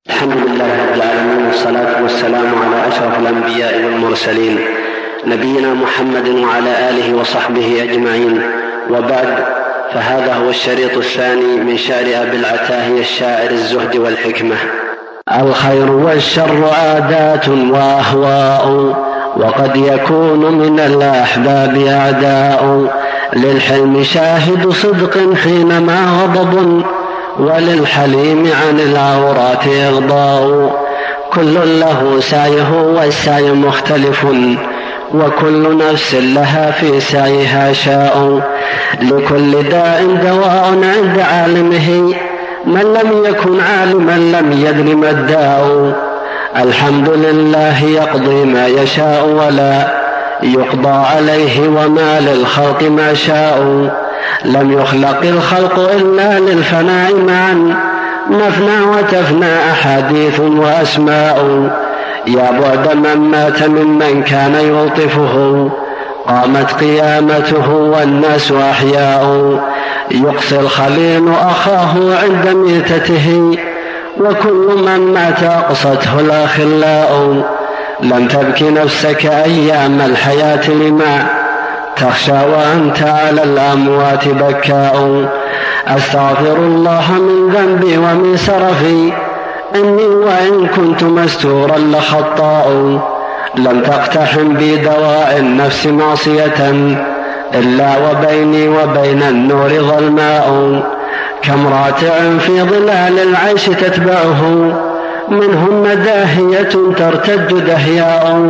الحمد لله رب العالمين، والصلاة والسلام على أشرف الأنبياء والمرسلين نبينا محمد وعلى آله وصحبه أجمعين، وبعد، فهذا هو الشريط الثاني من شعر أبي العتاهية الشاعر الزهد والحكمة. الخير والشر عادات وأهواء، وقد يكون من الأحباب أعداء. للحلم شاهد صدق حينما غضب، وللحليم عن العورات إغضاء. كل له سعيه والسعي مختلف، وكل نفس لها في سعيها شاء. لكل داء دواء عند عالمه، من لم يكن عالما لم يدر ما الداء. الحمد لله يقضي ما يشاء ولا يقضى عليه، وما للخلق ما شاء. لم يخلق الخلق إلا للفناء معا، نفنى وتفنى أحاديث وأسماء. يا بعد من مات ممن كان يلطفه، قامت قيامته والناس أحياء. يقصي الخليل أخاه عند ميتته، وكل من مات أقصته الأخلاء. لم تبك نفسك أيام الحياة لما تخشى وأنت على الأموات بكاء. أستغفر الله من ذنبي ومن سرفي، إني وإن كنت مستورا لخطاء. لم تقتحم بي دواء النفس معصية، إلا وبيني وبين النور ظلماء. كم راتع في ظلال العيش تتبعه، منهن داهية ترتج دهياء.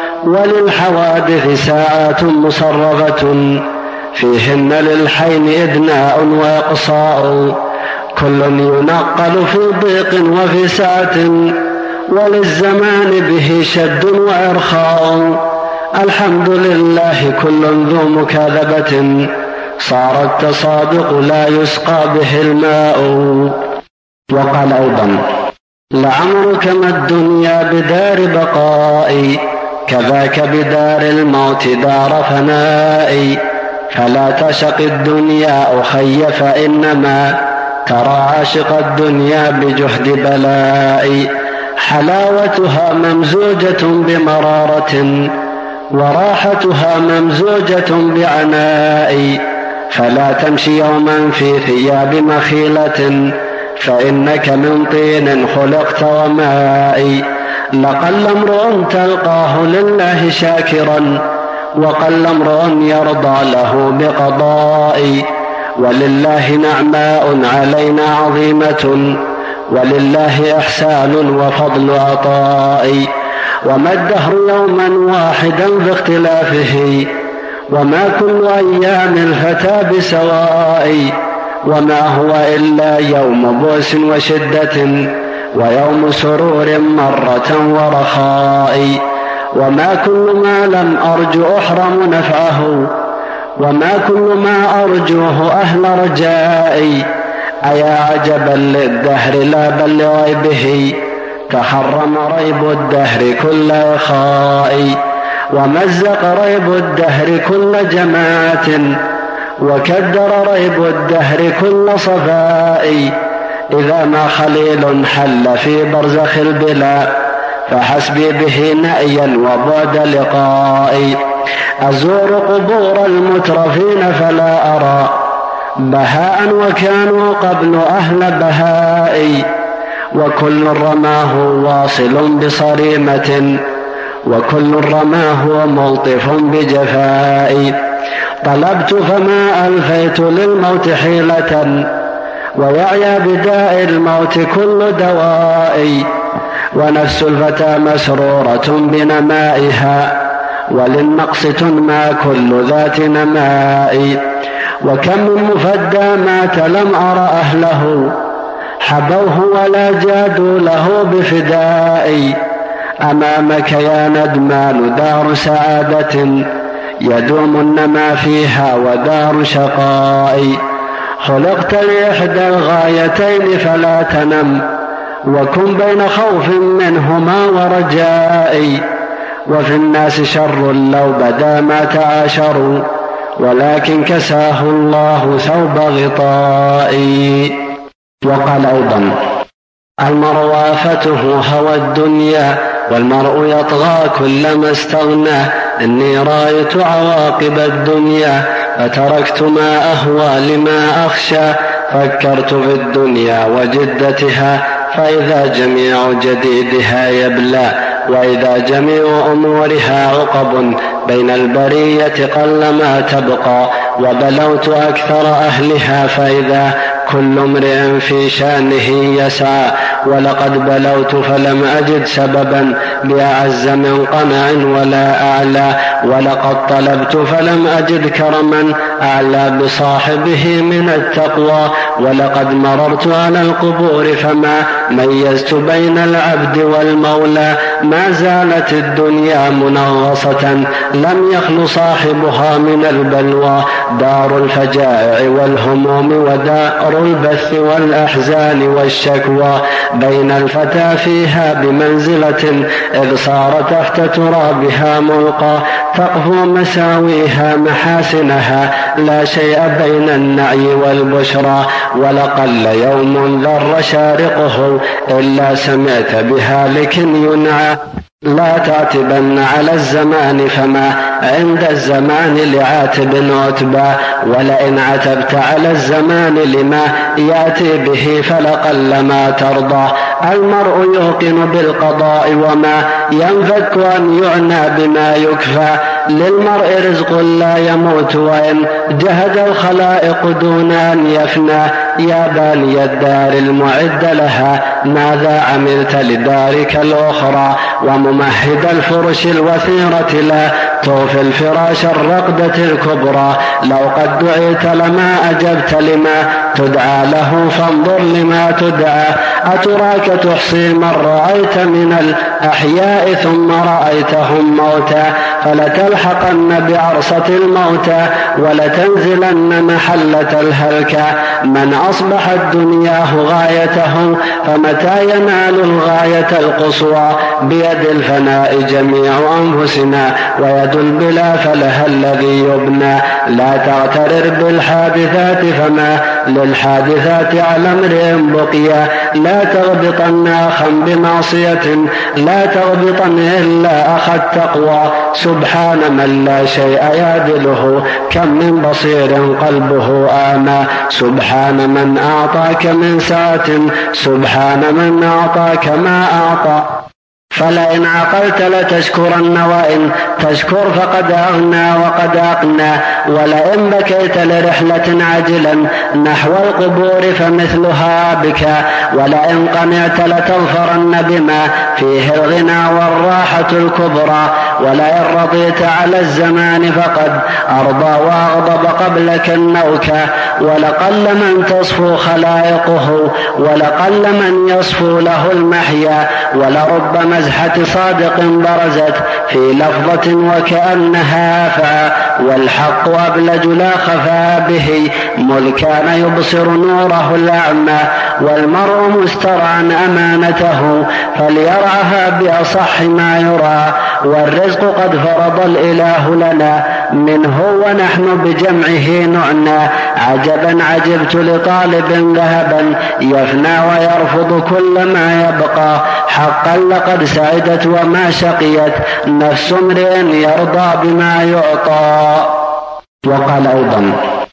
وللحوادث ساعات مصرفة، فيهن للحين إدناء وإقصاء. كل ينقل في ضيق وفي سعة، وللزمان به شد وإرخاء. الحمد لله كل ذو مكاذبة، صار التصادق لا يسقى به الماء. وقال أيضا: لعمرك ما الدنيا بدار بقاء، كذاك بدار الموت دار فناء. فلا تشق الدنيا أخي، فإنما ترى عاشق الدنيا بجهد بلاء. حلاوتها ممزوجة بمرارة، وراحتها ممزوجة بعناء. فلا تمشي يوما في ثياب مخيلة، فإنك من طين خلقت وماء. لقل امرؤ تلقاه لله شاكرا، وقل امرؤ يرضى له بقضاء. ولله نعماء علينا عظيمة، ولله إحسان وفضل عطاء. وما الدهر يوما واحدا باختلافه، وما كل أيام الفتى بسواء. وما هو إلا يوم بؤس وشدة، ويوم سرور مرة ورخاء. وما كل ما لم أرجو أحرم نفعه، وما كل ما أرجوه أهل رجائي. أيا عجبا للدهر لا بل لغيبه، تحرم ريب الدهر كل إخاء. ومزق ريب الدهر كل جماعة، وكدر ريب الدهر كل صفاء. إذا ما خليل حل في برزخ البلا، فحسبي به نأيا وبعد لقائي. أزور قبور المترفين فلا أرى بهاء، وكانوا قبل أهل بهائي. وكل رماه واصل بصريمة، وكل رماه ملطف بجفائي. طلبت فما ألفيت للموت حيلة، ويعيا بداء الموت كل دوائي. ونفس الفتى مسرورة بنمائها، وللنقص تنمى كل ذات نماء. وكم من مفدى مات لم أر أهله، حبوه ولا جادوا له بفدائي. أمامك يا ندمان دار سعادة، يدوم النما فيها ودار شقاء. خلقت لإحدى الغايتين فلا تنم، وكن بين خوف منهما ورجائي. وفي الناس شر لو بدا ما تعاشروا، ولكن كساه الله ثوب غطائي. وقال أيضا: المرء آفته هوى الدنيا والمرء يطغى كلما استغنى. إني رأيت عواقب الدنيا فتركت ما أهوى لما أخشى. فكرت في الدنيا وجدتها فإذا جميع جديدها يبلى. وإذا جميع أمورها عقب بين البرية قلما تبقى. وبلوت أكثر أهلها فإذا كل امرئ في شأنه يسعى. ولقد بلوت فلم أجد سببا بأعز من قنع ولا أعلى. ولقد طلبت فلم أجد كرما أعلى بصاحبه من التقوى. ولقد مررت على القبور فما ميزت بين العبد والمولى. ما زالت الدنيا منغصة لم يخل صاحبها من البلوى. دار الفجائع والهموم ودار البث والأحزان والشكوى. بين الفتى فيها بمنزلة إذ صار تحت ترابها ملقى. تقفو مساويها محاسنها لا شيء بين النعي والبشرى. ولقل يوم ذر شارقه إلا سمعت بهالك ينعى. لا تعتبن على الزمان فما عند الزمان لعاتب عتبى. ولئن عتبت على الزمان لما يأتي به فلقل ما ترضى. المرء يوقن بالقضاء وما ينفك أن يعنى بما يكفى. للمرء رزق لا يموت وإن جهد الخلائق دون أن يفنى. يا باني الدار المعد لها ماذا عملت لدارك الأخرى. وممهد الفرش الوثيرة لا توفي الفراش الرقدة الكبرى. لو قد دعيت لما أجبت لما تدعى له فانظر لما تدعى. أتراك تحصي من رأيت من الأحياء ثم رأيتهم موتى. فلتلحقن بعرصة الموتى ولتنزلن محلة الهلكى. من أصبحت دنياه غايته فمتى ينال الغاية القصوى. بيد الفناء جميع أنفسنا ويد البلا فلها الذي يبنى. لا تغترر بالحادثات فما للحادثات على امرئ بقيا. لا تغبطن أخا بمعصية لا تغبطن إلا أخا التقوى. سبحان من لا شيء يعدله كم من بصير قلبه آمى. سبحان من أعطاك من سعة سبحان من أعطاك ما أعطى. فلئن عقلت لتشكرن وإن تشكر فقد أغنى وقد أقنى. ولئن بكيت لرحلة عجلا نحو القبور فمثلها بكى. ولئن قنعت لتظفرن بما فيه الغنى والراحة الكبرى. ولئن رضيت على الزمان فقد أرضى وأغضب قبلك النوكى. ولقل من تصفو خلائقه ولقل من يصفو له المحيا. ولرب مزحة صادق برزت في لفظة وكأنها أفعى. والحق أبلج لا خفى به مذ كان يبصر نوره الأعمى. والمرء مسترعا أمانته فليرعها بأصح ما يرى. والرزق قد فرض الإله لنا منه ونحن بجمعه نعنى. عجبا عجبت لطالب ذهبا يفنى ويرفض كل ما يبقى. حقا لقد سعدت وما شقيت نفس امرئ يرضى بما يعطى. وقال أيضا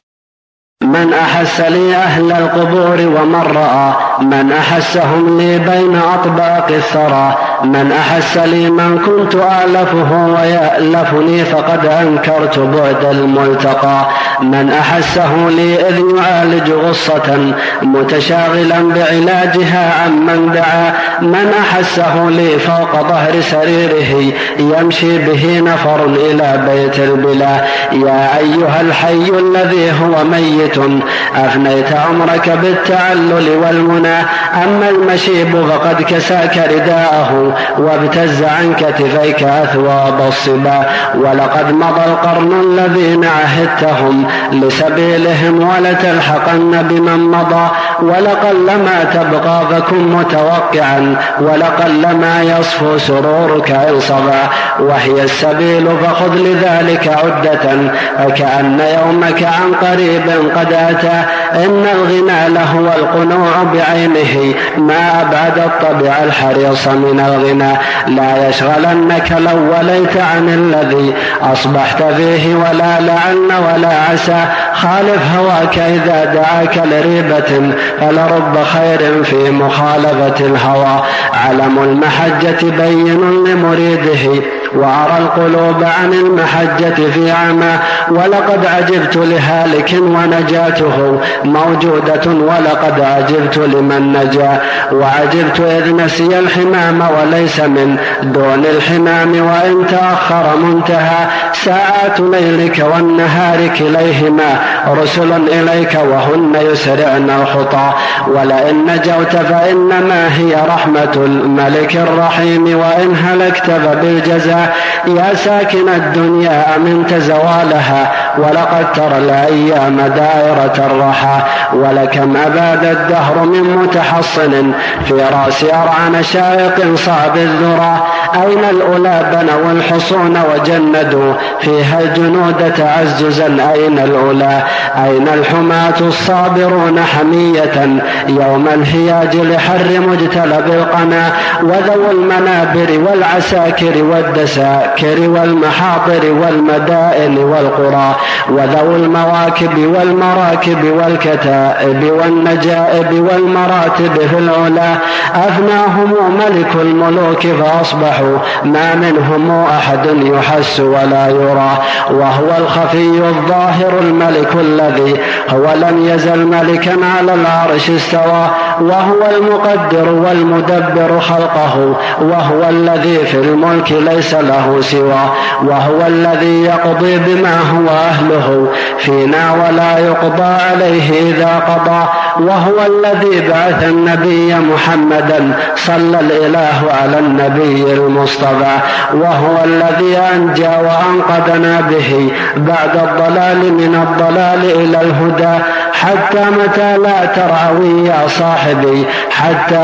من أحس لي أهل القبور ومن رأى من أحسهم لي بين أطباق الثرى. من أحس لي من كنت أعلفه ويألفني فقد أنكرت بعد الملتقى. من أحسه لي إذ يعالج غصة متشاغلا بعلاجها عمن دعا. من أحسه لي فوق ظهر سريره يمشي به نفر إلى بيت البلا. يا أيها الحي الذي هو ميت أفنيت عمرك بالتعلل والمنى. أما المشيب فقد كساك رداءه وابتز عن كتفيك أثواب الصبا. ولقد مضى القرن الذين عهدتهم لسبيلهم ولتلحقن بمن مضى. ولقل ما تبقى فكن متوقعا ولقلما يصفو سرورك إن صبا، وهي السبيل فخذ لذلك عدة، فكأن يومك عن قريب قد أتى. إن الغنى لهو القنوع بعينه، ما أبعد الطبع الحريص من الغنى. لا يشغلنك لو وليت عن الذي أصبحت فيه، ولا لعل ولا عسى. خالف هواك إذا دعاك لريبة، فلرب خير في مخالفة الهوى. علم المحجة بين لمريده، وأرى القلوب عن المحجة في عمى. ولقد عجبت لهالك ونجاته موجودة، ولقد عجبت لمن نجا. وعجبت إذ نسي الحمام وليس من دون الحمام، وإن تأخر منتهى. ساعات ليلك والنهار كليهما رسل إليك، وهن يسرعن الخطى. ولئن نجوت فإنما هي رحمة الملك الرحيم، وإن هلكت فبالجزاء. يا ساكن الدنيا أمنت زوالها، ولقد ترى الأيام دائرة الرحى. ولكم أباد الدهر من متحصن في رأس أرعن شائق صعب الذرى. أين الأولى بنوا الحصون وجندوا فيها الجنود تعززا؟ أين الأولى؟ أين الحماة الصابرون حمية يوم الهياج لحر مجتلب القنا؟ وذو المنابر والعساكر والدساكر والمحاضر والمدائن والقرى، وذو المواكب والمراكب والكتائب والنجائب والمراتب في العلا. أفناهم ملك الملوك فأصبحوا ما منهم أحد يحس ولا يرى. وهو الخفي الظاهر الملك الذي هو لم يزل ملكا على العرش استوى. وهو المقدر والمدبر خلقه، وهو الذي في الملك ليس له سوى. وهو الذي يقضي بما هو أهله فينا ولا يقضى عليه إذا قضى. وهو الذي بعث النبي محمدا صلى الإله على النبي المصطفى. وهو الذي أنجى وأنقذنا به بعد الضلال من الضلال إلى الهدى. حتى متى لا ترعوي يا صاحبي؟ حتى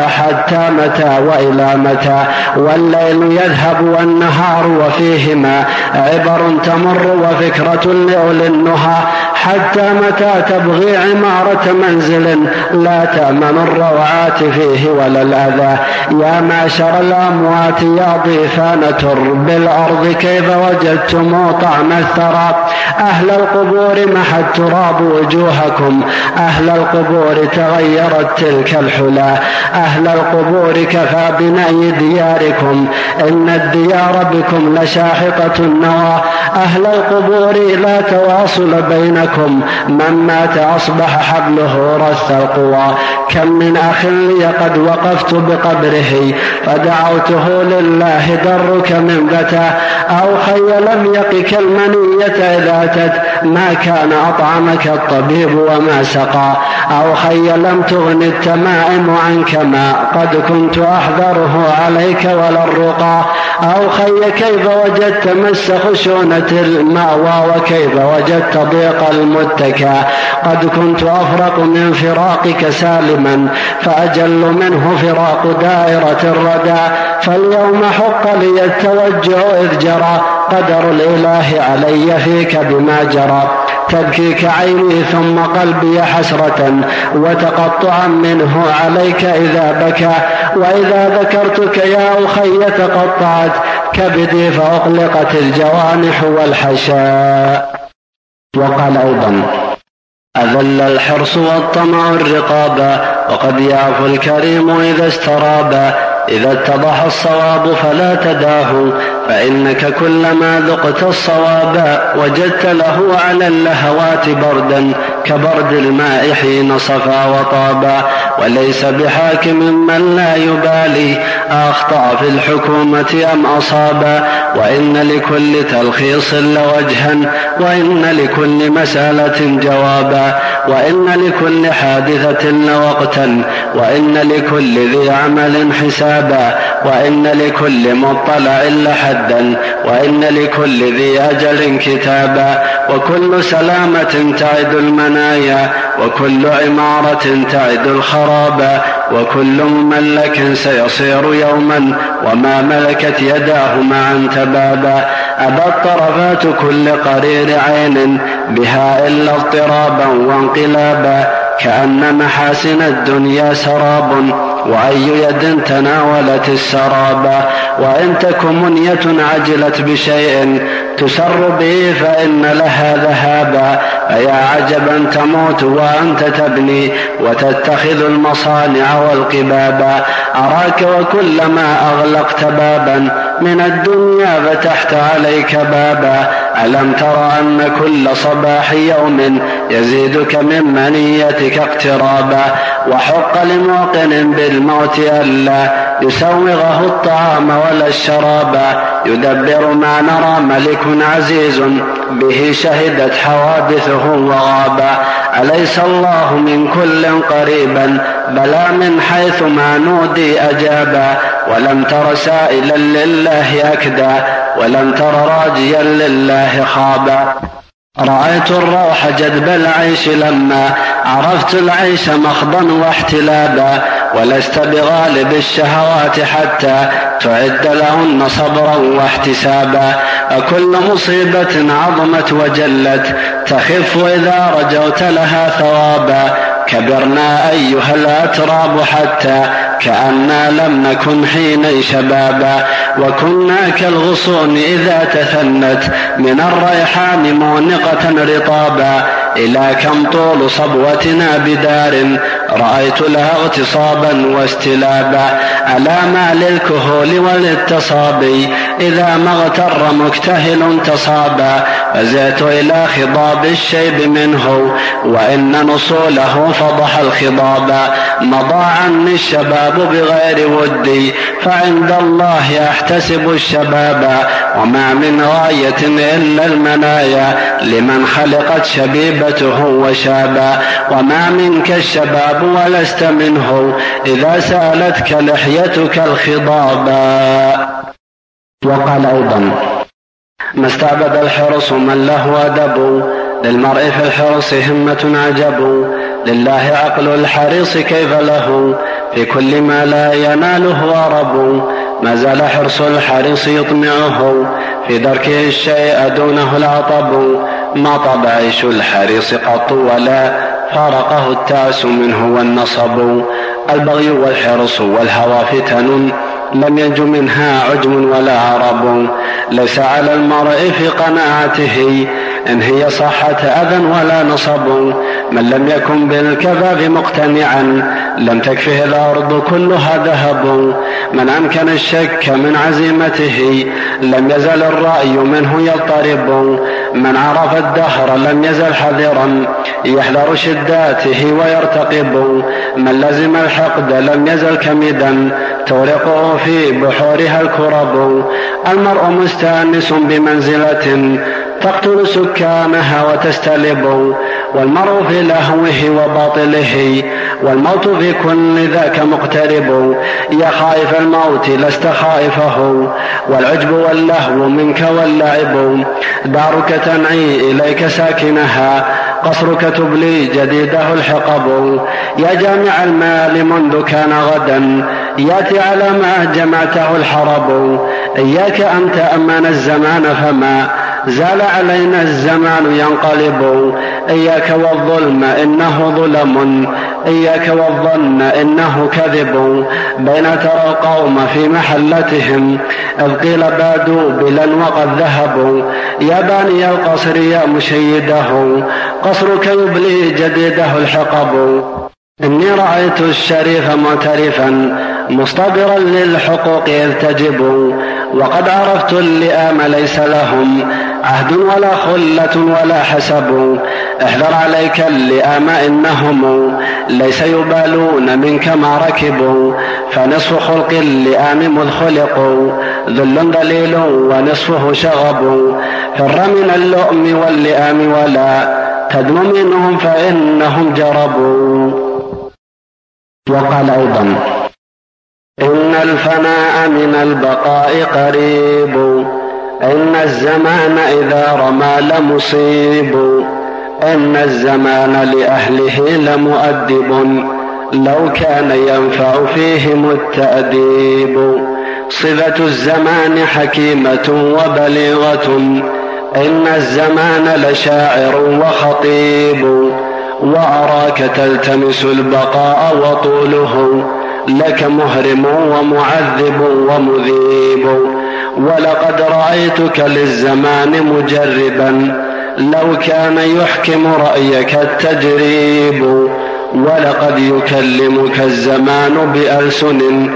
متى وإلى متى؟ والليل يذهب والنهار وفيهما عبر تمر وفكرة لأولي النهى. حتى متى تبغي عمارة منزل لا تأمن الروعات فيه ولا الأذى؟ يا معشر الأموات يا ضيفان ترب الأرض، كيف وجدتم طعم الثرى؟ أهل القبور محى التراب وجوهكم، أهل القبور تغيرت تلك الحلا. أهل القبور كفى بني دياركم، إن الديار بكم لشاحقة النوى. أهل القبور لا تواصل بينكم، من مات أصبح حبله رث القوى. كم من أخ لي قد وقفت بقبره فدعوته لله درك من بتا. أو خي لم يقك المنية إذا أتت، ما كان أطعمك الطبيب وما سقى. أو خي لم تغن التمائم عنك ما قد كنت أحذره عليك ولا الرقى. أو خي كيف وجدت مس خشونة المأوى، وكيف وجدت ضيق المتكى؟ قد كنت أفرق من فراقك سالما، فأجل منه فراق دائرة الردى. فاليوم حق لي التوجه إذ جرى، قدر الإله علي فيك بما جرى. تبكيك عيني ثم قلبي حسرة، وتقطعا منه عليك إذا بكى. وإذا ذكرتك يا أخي تقطعت كبدي، فأقلقت الجوانح والحشاء. وقال أيضا: أذل الحرص والطمع الرقابا، وقد يعفو الكريم إذا استرابا. إذا اتضح الصواب فلا تداه، فإنك كلما ذقت الصواب وجدت له على اللهوات بردا كبرد الماء حين صفى وطابا. وليس بحاكم من لا يبالي أخطأ في الحكومة أم أصابا. وإن لكل تلخيص لوجها، وإن لكل مسألة جوابا، وإن لكل حادثة لوقتا، وإن لكل ذي عمل حسابا. وإن لكل مطلع لحدا، وإن لكل ذي أجل كتابا، وكل سلامة تعد المنايا، وكل عمارة تعد الخرابا، وكل مملك سيصير يوما، وما ملكت يداه معا تبابا. أبت طرفات كل قرير عين بها إلا اضطرابا وانقلابا، كأن محاسن الدنيا سراب، وأي يد تناولت السرابا. وإن تك منية عجلت بشيء تسر به فإن لها ذهابا، فيا عجبا تموت وأنت تبني وتتخذ المصانع والقبابا. أراك وكلما أغلقت بابا من الدنيا فتحت عليك بابا. ألم تر أن كل صباح يوم يزيدك من منيتك اقترابا، وحق لموقن بالموت ألا يسوغه الطعام ولا الشرابا. يدبر ما نرى ملك عزيز به شهدت حوادثه وغابا. أليس الله من كل قريبا بلى من حيث ما نودي أجابا. ولم تر سائلا لله أكدا ولم تر راجيا لله خابا. رأيت الروح جدب العيش لما عرفت العيش مخضا واحتلابا، ولست بغالب الشهوات حتى تعد لهن صبرا واحتسابا. أكل مصيبة عظمت وجلت تخف إذا رجوت لها ثوابا. كبرنا أيها الأتراب حتى كأننا لم نكن حين شبابا، وكنا كالغصون إذا تثنت من الريحان مونقة رطابا. إلى كم طول صبوتنا بدار رأيت لها اغتصابا واستلابا. ألا ما للكهول وللتصابي إذا ما اغتر مكتهل تصابا. فزعت إلى خضاب الشيب منه وإن نصوله فضح الخضابا. مضى عني الشباب بغير ودي فعند الله أحتسب الشبابا. وما من غاية إلا المنايا لمن خلقت شبيبته وشابا. وما منك الشباب ولست منه إذا سالتك لحيتك الخضابا. وقال أيضا: ما استعبد الحرص من له أدب، للمرء في الحرص همة عجب. لله عقل الحريص كيف له في كل ما لا يناله أرب. ما زال حرص الحريص يطمعه في دركه الشيء دونه العطب. ما طاب عيش الحريص قط ولا فارقه التعس منه والنصب. البغي والحرص والهوى فتن لم ينج منها عجم ولا عرب. ليس على المرء في قناعته إن هي صحة أذى ولا نصب. من لم يكن بالكفاف مقتنعا لم تكفه الأرض كلها ذهب. من أمكن الشك من عزيمته لم يزل الرأي منه يضطرب. من عرف الدهر لم يزل حذرا يحذر شداته ويرتقب. من لزم الحقد لم يزل كمدا تورقه في بحورها الكرب. المرء مستانس بمنزلة تقتل سكانها وتستلب. والمرء في لهوه وباطله والموت في كل ذاك مقترب. يا خائف الموت لست خائفه والعجب واللهو منك واللعب. دارك تنعي إليك ساكنها قصرك تبلي جديده الحقب. يا جامع المال منذ كان غدا ياتي على ما جمعته الحرب. إياك أن تأمن الزمان فما زال علينا الزمان ينقلب. إياك والظلم إنه ظلم إياك والظن إنه كذب. بين ترى القوم في محلتهم إذ قيل بادوا بلا وقد ذهبوا. يا باني القصر يا مشيده قصرك يبلي جديده الحقب. إني رأيت الشريف معترفا مصطبرا للحقوق إذ تجب. وقد عرفت اللئام ليس لهم عهد ولا خلة ولا حسب. احذر عليك اللئام إنهم ليس يبالون منك ما ركبوا. فنصف خلق اللئام مذ خلقوا ذل دليل ونصفه شغب. فر من اللؤم واللئام ولا تدم منهم فإنهم جربوا. وقال أيضا: إن الفناء من البقاء قريب، إن الزمان إذا رمى لمصيب، إن الزمان لأهله لمؤدب، لو كان ينفع فيهم التأديب. صفة الزمان حكيمة وبليغة، إن الزمان لشاعر وخطيب، وأراك تلتمس البقاء وطوله، لك مهرم ومعذب ومذيب. ولقد رأيتك للزمان مجربا، لو كان يحكم رأيك التجريب. ولقد يكلمك الزمان بألسن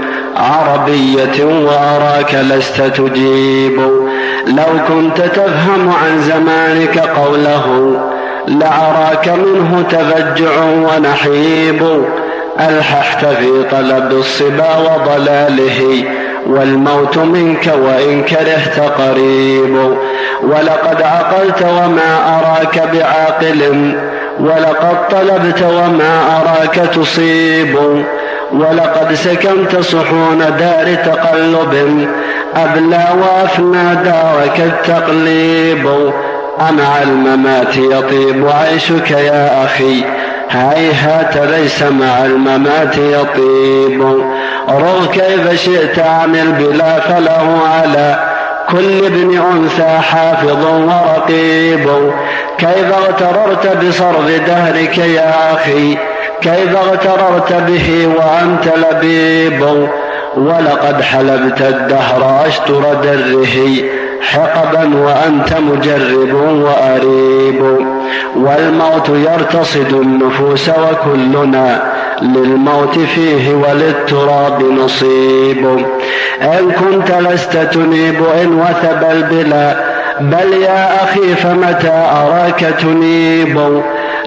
عربية وأراك لست تجيب. لو كنت تفهم عن زمانك قوله، لأراك منه تفجع ونحيب. ألححت في طلب الصبا وضلاله، والموت منك وإن كرهت قريب. ولقد عقلت وما أراك بعاقل، ولقد طلبت وما أراك تصيب. ولقد سكنت صحون دار تقلب، أبلى وأفنى دارك التقليب. أمع الممات يطيب عيشك يا أخي، هيهات ليس مع الممات يطيب. رغ كيف شئت عن البلا، فله على كل ابن أنثى حافظ ورقيب. كيف اغتررت بصرف دهرك يا أخي، كيف اغتررت به وأنت لبيب. ولقد حلبت الدهر أشتر دره حقبا وأنت مجرب وأريب. والموت يرتصد النفوس وكلنا للموت فيه وللتراب نصيب. إن كنت لست تنيب إن وثب البلا، بل يا أخي فمتى أراك تنيب.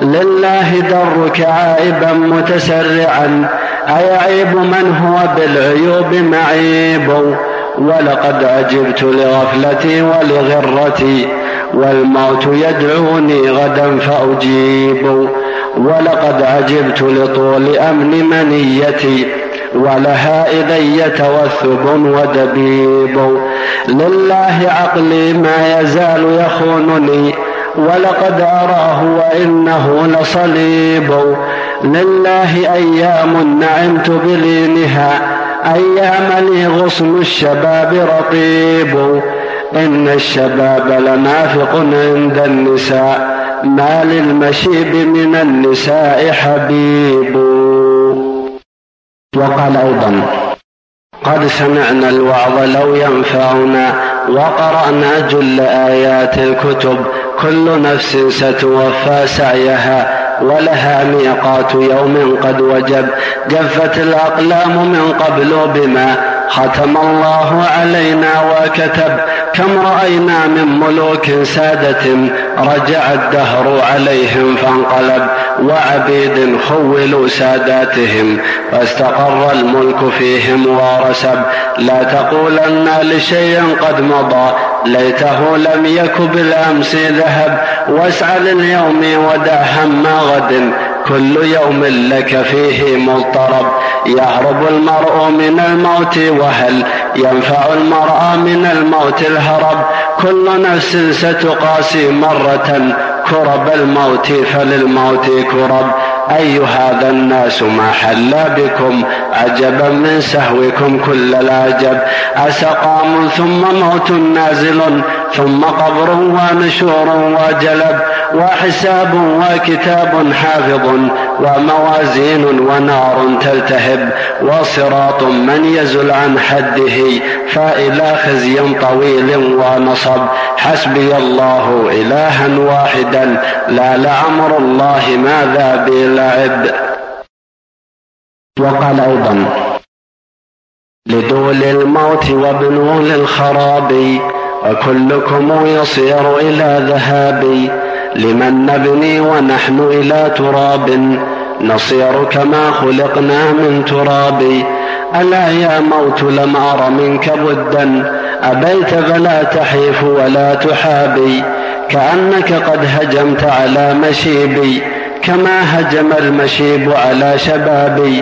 لله درك عائبا متسرعا، أيعيب من هو بالعيوب معيب. ولقد عجبت لغفلتي ولغرتي، والموت يدعوني غدا فأجيب. ولقد عجبت لطول أمن منيتي، ولها إلي توثب ودبيب. لله عقلي ما يزال يخونني، ولقد أراه وإنه لصليب. لله أيام نعمت بلينها، أيام لي غصن الشباب رطيب. إن الشباب لنافق عند النساء، ما للمشيب من النساء حبيب. وقال أيضا: قد سمعنا الوعظ لو ينفعنا، وقرأنا جل آيات الكتب، كل نفس ستوفى سعيها، ولها ميقات يوم قد وجب. جفت الأقلام من قبل بما ختم الله علينا وكتب. كم رأينا من ملوك سادة، رجع الدهر عليهم فانقلب، وعبيد خولوا ساداتهم، فاستقر الملك فيهم ورسب. لا تقولن لشيء قد مضى، ليته لم يك بالأمس ذهب. واسعى لليوم ودع هم غد، كل يوم لك فيه مضطرب. يهرب المرء من الموت، وهل ينفع المرء من الموت الهرب. كل نفس ستقاسي مرة كرب الموت، فللموت كرب. أي هذا الناس ما حل بكم، عجبا من سهوكم كل العجب. أسقام ثم موت نازل، ثم قبر ونشور وجلب، وحساب وكتاب حافظ، وموازين ونار تلتهب، وصراط من يزل عن حده، فإلى خزي طويل ونصب. حسبي الله إلها واحدا، لا لعمر الله ماذا بلعب. وقال أيضا: لدول الموت وبنول الخراب، وكلكم يصير إلى ذهاب. لمن نبني ونحن إلى تراب، نصير كما خلقنا من تراب. ألا يا موت لم أر منك بدا، أبيت فلا تحيف ولا تحابي. كأنك قد هجمت على مشيبي، كما هجم المشيب على شبابي.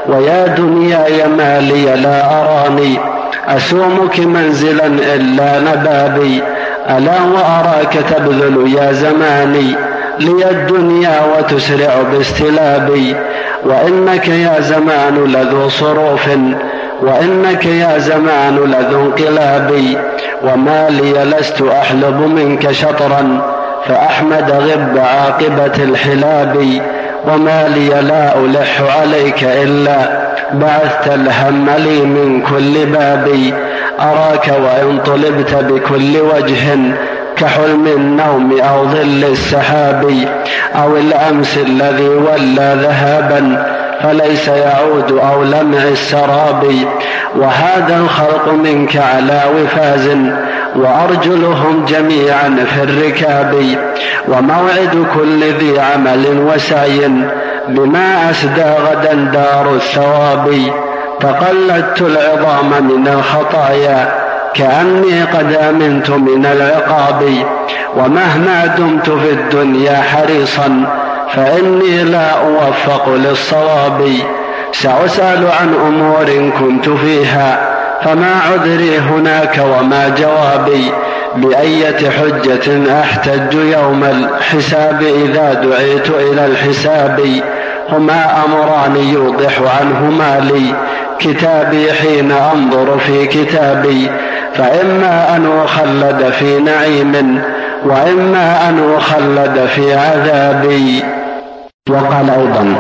ويا دنياي ما لي لا أراني أسومك منزلا إلا نبابي. ألا وأراك تبذل يا زماني لي الدنيا وتسرع باستلابي. وإنك يا زمان لذو صروف وإنك يا زمان لذو انقلابي. وما لي لست أحلب منك شطرا فأحمد غب عاقبة الحلاب. وما لي لا ألح عليك إلا بعثت الهم لي من كل باب. أراك وإن طلبت بكل وجه كحلم النوم أو ظل السحاب أو الأمس الذي ولى ذهابا فليس يعود أو لمع السراب. وهذا الخلق منك على وفاز وأرجلهم جميعا في الركاب. وموعد كل ذي عمل وسعي بما أسدى غدا دار الثواب. تقلدت العظام من الخطايا كأني قد أمنت من العقاب. ومهما دمت في الدنيا حريصا فإني لا أوفق للصواب. سأسأل عن أمور كنت فيها فما عذري هناك وما جوابي. بأية حجة أحتج يوم الحساب إذا دعيت إلى الحساب. هما أمران يوضح عنهما لي كتابي حين أنظر في كتابي. فإما أن أخلد في نعيم وإما أن أخلد في عذابي. وقال أيضا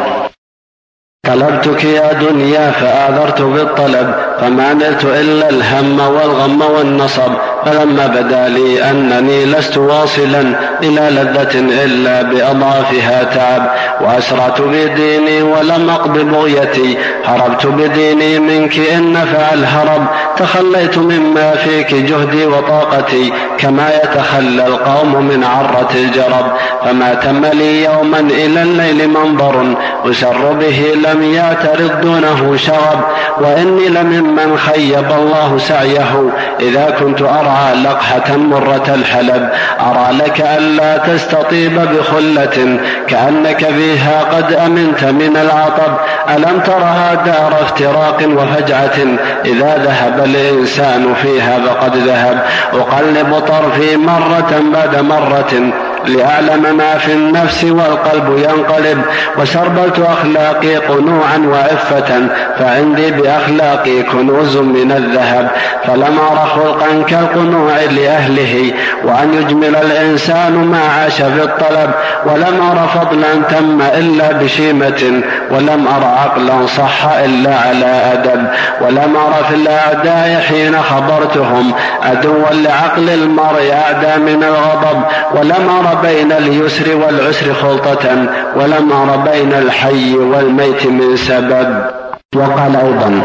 طلبتك يا دنيا فآذرت بالطلب فما نلت إلا الهم والغم والنصب. فلما بدا لي أنني لست واصلا إلى لذة إلا بأضعافها تعب. وأسرعت بديني ولم أقض بغيتي هربت بديني منك إن نفع الهرب. تخليت مما فيك جهدي وطاقتي كما يتخلى القوم من عرة الجرب. فما تم لي يوما إلى الليل منظر أسر به لم يعترض دونه شغب. وإني لممن خيب الله سعيه إذا كنت أرعى لقحة مرة الحلب. أرى لك ألا تستطيب بخلة كأنك فيها قد أمنت من العطب. ألم ترها دار افتراق وفجعة إذا ذهب الإنسان فيها فقد ذهب. أقلب طرفي مرة بعد مرة لأعلم ما في النفس والقلب ينقلب. وسربلت أخلاقي قنوعا وعفة فعندي بأخلاقي كنوز من الذهب. فلم أر خلقا كالقنوع لأهله وأن يجمل الإنسان ما عاش في الطلب. ولم أر فضلا تم إلا بشيمة ولم أر عقلا صح إلا على أدب. ولم أر في الأعداء حين خبرتهم عدوا لعقل المرء أعدى من الغضب. ولم أر بين اليسر والعسر خلطة ولم أر بين الحي والميت من سبب. وقال أيضا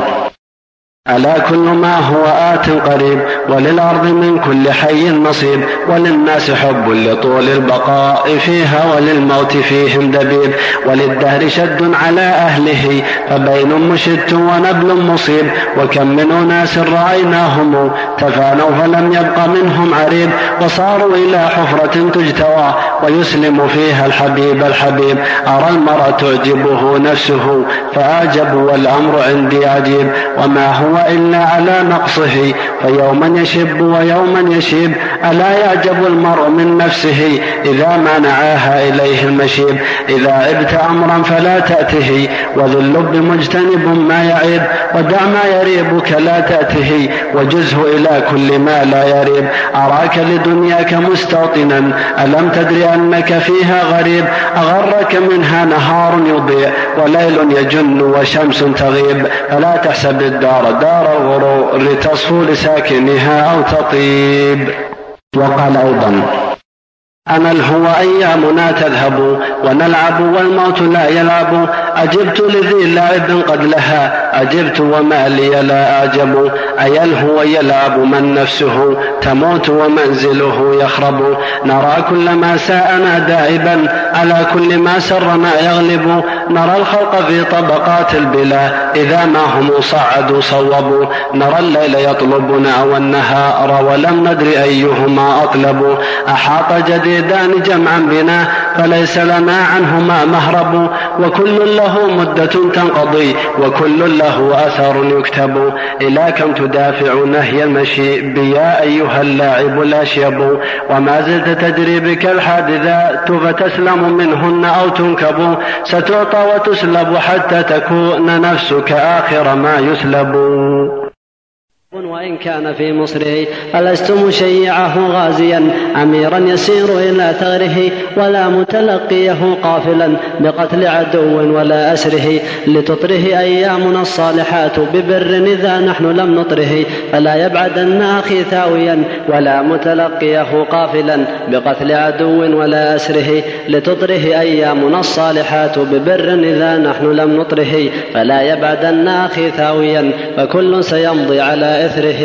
ألا كل ما هو آت قريب وللأرض من كل حي نصيب. وللناس حب لطول البقاء فيها وللموت فيهم دبيب. وللدهر شد على أهله فبين مشت ونبل مصيب. وكم من أناس رأيناهم تفانوا فلم يبق منهم عريب. وصاروا إلى حفرة تجتوى ويسلم فيها الحبيب الحبيب. أرى المرء تعجبه نفسه فأعجب والأمر عندي عجيب. وما هو إلا على نقصه فيوما يشب ويوما يشيب. ألا يعجب المرء من نفسه إذا ما نعاها إليه المشيب. إذا عبت أمرا فلا تأته وذو اللب مجتنب ما يعيب. ودع ما يريبك لا تأته وجزه إلى كل ما لا يريب. أراك لدنياك مستوطنا ألم تدري أنك فيها غريب. أغرك منها نهار يضيء وليل يجن وشمس تغيب. فلا تحسب الدار دار الغرور لتصفو لساكنها أو تطيب. وقال أيضا أنا الهوى أيامنا تذهب ونلعب والموت لا يلعب. أجبت لذي لعب قد لها أجبت وما لي لا أعجب. أي الهوى يلعب من نفسه تموت ومنزله يخرب. نرى كل ما ساءنا دائبا على كل ما سرنا يغلب. نرى الخلق في طبقات البلا إذا ما هم صعدوا صوبوا. نرى الليل يطلبنا والنهار ولم ندر أيهما أطلب. أحاط جدير يريدان جمعا بنا فليس لنا عنهما مهرب، وكل له مدة تنقضي وكل له أثر يكتب. إلى كم تدافع نهي المشي بيا أيها اللاعب الأشيب، وما زلت تجري بك الحادثات فتسلم منهن أو تنكب، ستعطى وتسلب حتى تكون نفسك آخر ما يسلب. وإن كان في مصره ألست مشيعه غازيا أميرا يسير إلى ثغره، ولا متلقيه قافلا بقتل عدو ولا أسره، لتطره أيامنا الصالحات ببر إذا نحن لم نطره، فلا يبعدن أخي ثاويا ولا متلقيه قافلا بقتل عدو ولا أسره، لتطره أيامنا الصالحات ببر إذا نحن لم نطره، فلا يبعدن أخي ثاويا فكل سيمضي على إثره.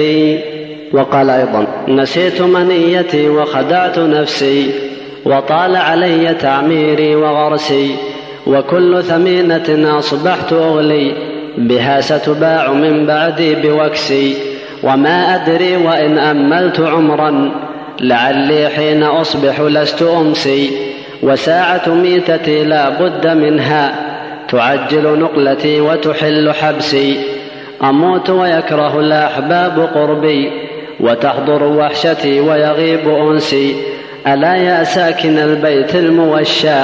وقال أيضا: نسيت منيتي وخدعت نفسي، وطال علي تعميري وغرسي، وكل ثمينة أصبحت أغلي بها ستباع من بعدي بوكسي، وما أدري وإن أملت عمرا لعلي حين أصبح لست أمسي، وساعة ميتتي لا بد منها تعجل نقلتي وتحل حبسي، أموت ويكره الأحباب قربي وتحضر وحشتي ويغيب أنسي، ألا يا ساكن البيت الموشى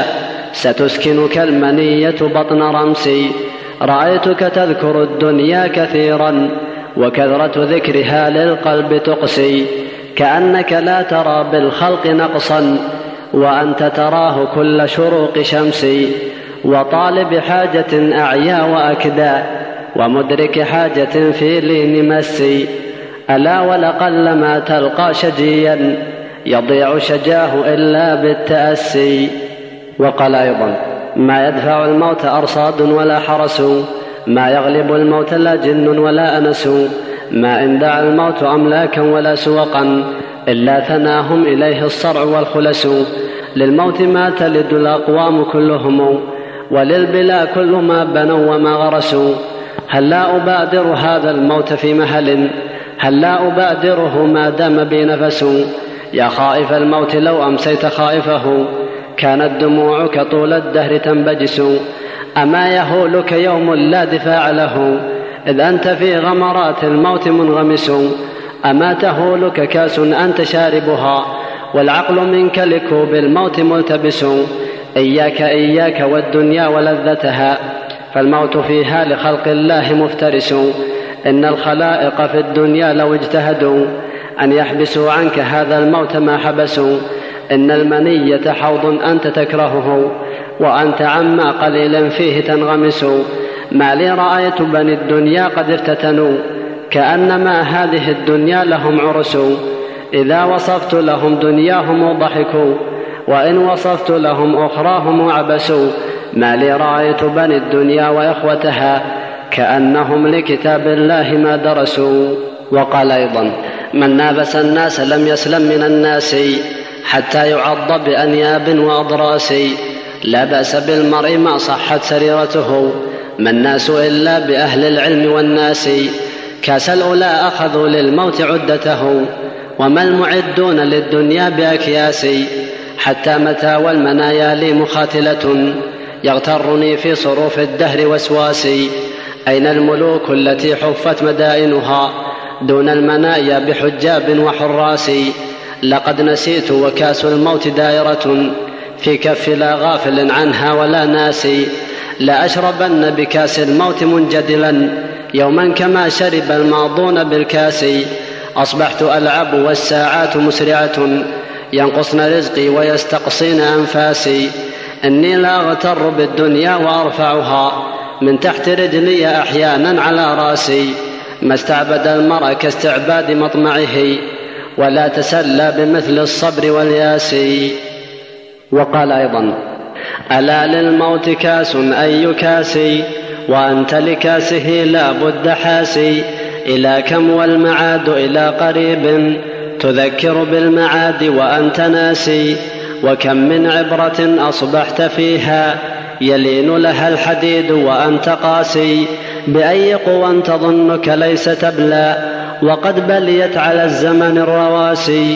ستسكنك المنية بطن رمسي، رأيتك تذكر الدنيا كثيرا وكثرة ذكرها للقلب تقسي، كأنك لا ترى بالخلق نقصا وأنت تراه كل شروق شمسي، وطالب حاجة أعيا وأكدى ومدرك حاجة في لين مسي، ألا ولقل ما تلقى شجيا يضيع شجاه إلا بالتأسي. وقال أيضا: ما يدفع الموت أرصاد ولا حرس، ما يغلب الموت لا جن ولا أنس، ما إن دعا الموت أملاكا ولا سوقا إلا ثناهم إليه الصرع والخلس، للموت ما تلد الأقوام كلهم وللبلا كل ما بنوا وما غرسوا، هل لا أبادر هذا الموت في مهل، هل لا أبادره ما دام بي نفس، يا خائف الموت لو أمسيت خائفه كانت دموعك طول الدهر تنبجس، أما يهولك يوم لا دفاع له إذ أنت في غمرات الموت منغمس، أما تهولك كاس أنت شاربها والعقل منك لكوب الموت ملتبس، إياك إياك والدنيا ولذتها فالموت فيها لخلق الله مفترس، إن الخلائق في الدنيا لو اجتهدوا أن يحبسوا عنك هذا الموت ما حبسوا، إن المنية حوض أنت تكرهه وأنت عما قليل فيه تنغمس، ما لي رأيت بني الدنيا قد افتتنوا كأنما هذه الدنيا لهم عرس، إذا وصفت لهم دنياهم ضحكوا وإن وصفت لهم أخراهم عبسوا، ما لي رأيت بني الدنيا وإخوتها كأنهم لكتاب الله ما درسوا. وقال أيضا: من نابس الناس لم يسلم من الناس حتى يعض بأنياب وأضراس، لا بأس بالمرء ما صحت سريرته ما الناس إلا بأهل العلم والناس، كاس الأولى أخذوا للموت عدته وما المعدون للدنيا بأكياس، حتى متى والمنايا لي مخاتلة يغترني في صروف الدهر وسواسي، أين الملوك التي حفت مدائنها دون المنايا بحجاب وحراس، لقد نسيت وكاس الموت دائرة في كف لا غافل عنها ولا ناسي، لأشربن بكاس الموت منجدلا يوما كما شرب الماضون بالكاس، أصبحت ألعب والساعات مسرعة ينقصن رزقي ويستقصين أنفاسي، إني لا أغتر بالدنيا وأرفعها من تحت رجلي أحيانا على راسي، ما استعبد المرء كاستعباد مطمعه ولا تسلى بمثل الصبر والياس. وقال أيضا: ألا للموت كاس أي كاسي وأنت لكاسه لا بد حاسي، إلى كم والمعاد إلى قريب تذكر بالمعاد وأنت ناسي، وكم من عبرة أصبحت فيها يلين لها الحديد وأنت قاسي، بأي قوى تظنك ليس تبلى وقد بليت على الزمن الرواسي،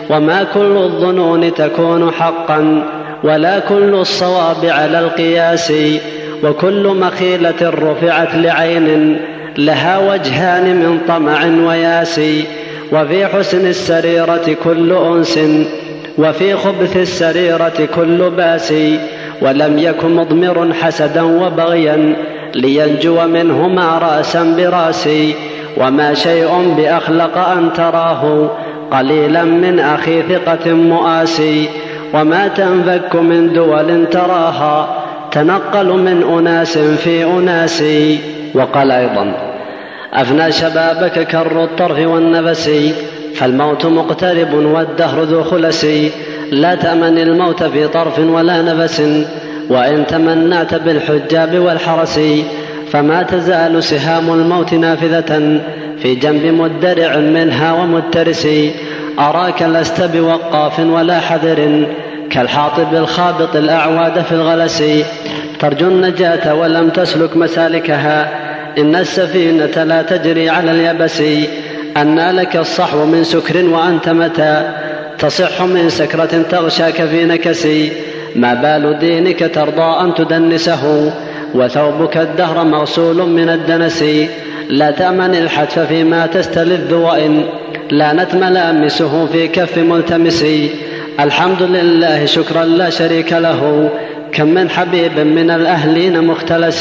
وما كل الظنون تكون حقا، ولا كل الصواب على القياس، وكل مخيلة رفعت لعين لها وجهان من طمع وياس، وفي حسن السريرة كل أنس، وفي خبث السريرة كل باس، ولم يكن مضمر حسدا وبغيا لينجو منهما رأسا براس، وما شيء بأخلق أن تراه قليلا من أخي ثقة مؤاسي، وما تنفك من دول تراها تنقل من أناس في أناس. وقال أيضا: أفنى شبابك كر الطرف والنفس، فالموت مقترب والدهر ذو خلس، لا تأمن الموت في طرف ولا نفس، وإن تمنعت بالحجاب والحرس، فما تزال سهام الموت نافذة في جنب مدرع منها ومترس، أراك لست بوقاف ولا حذر كالحاطب الخابط الأعواد في الغلس، ترجو النجاة ولم تسلك مسالكها، إن السفينة لا تجري على اليبس، أنى لك الصحو من سكر وأنت متى تصح من سكرة تغشاك في نكس، ما بال دينك ترضى أن تدنسه، وثوبك الدهر مغسول من الدنس، لا تأمن الحتف فيما تستلذ، وإن لانت ملامسه في كف ملتمس، الحمد لله شكرا لا شريك له، كم من حبيب من الأهلين مختلس.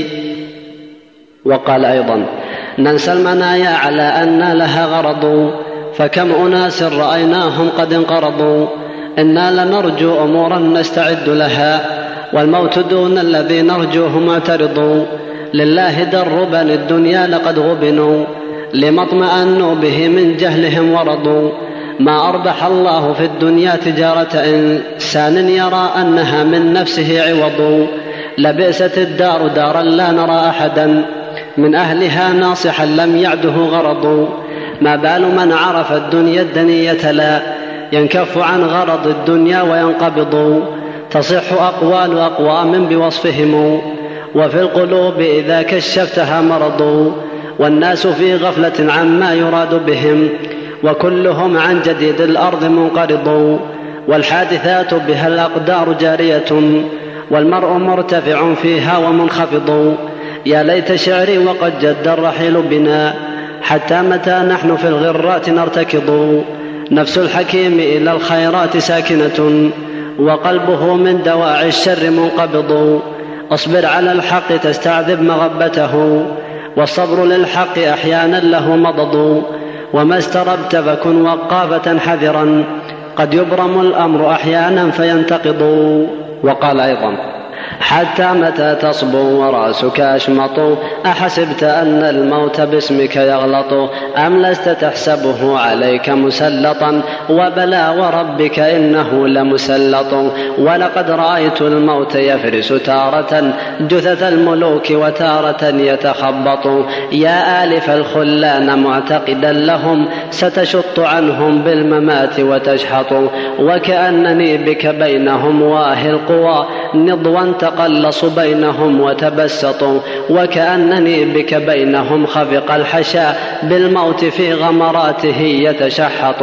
وقال أيضا: ننسى المنايا على أن لها غرض، فكم أناس رأيناهم قد انقرضوا، إنا لنرجو أمورا نستعد لها، والموت دون الذي نرجوه معترض، لله در بني الدنيا لقد غبنوا، لما اطمأنوا به من جهلهم ورضوا، ما أربح الله في الدنيا تجارة إنسان يرى أنها من نفسه عوض، لبئست الدار دارا لا نرى أحدا من أهلها ناصحا لم يعده غرض، ما بال من عرف الدنيا الدنية لا ينكف عن غرض الدنيا وينقبض، تصح أقوال أقوام بوصفهم، وفي القلوب إذا كشفتها مرض، والناس في غفلة عما يراد بهم، وكلهم عن جديد الأرض منقرض، والحادثات بها الأقدار جارية، والمرء مرتفع فيها ومنخفض، يا ليت شعري وقد جد الرحيل بنا، حتى متى نحن في الغرات نرتكض، نفس الحكيم إلى الخيرات ساكنة، وقلبه من دواعي الشر منقبض، اصبر على الحق تستعذب مغبته، والصبر للحق أحيانا له مضض، وما استربت فكن وقافة حذرا، قد يبرم الأمر أحيانا فينتقض. وقال أيضا: حتى متى تصبو ورأسك أشمط، أحسبت أن الموت باسمك يغلط، أم لست تحسبه عليك مسلطا، وبلى وربك إنه لمسلط، ولقد رأيت الموت يفرس تارة جثث الملوك وتارة يتخبط، يا آلف الخلان معتقدا لهم ستشط عنهم بالممات وتشحط، وكأنني بك بينهم واهي القوى نضوا تقلص بينهم وتبسطوا، وكأنني بك بينهم خفق الحشا بالموت في غمراته يتشحط،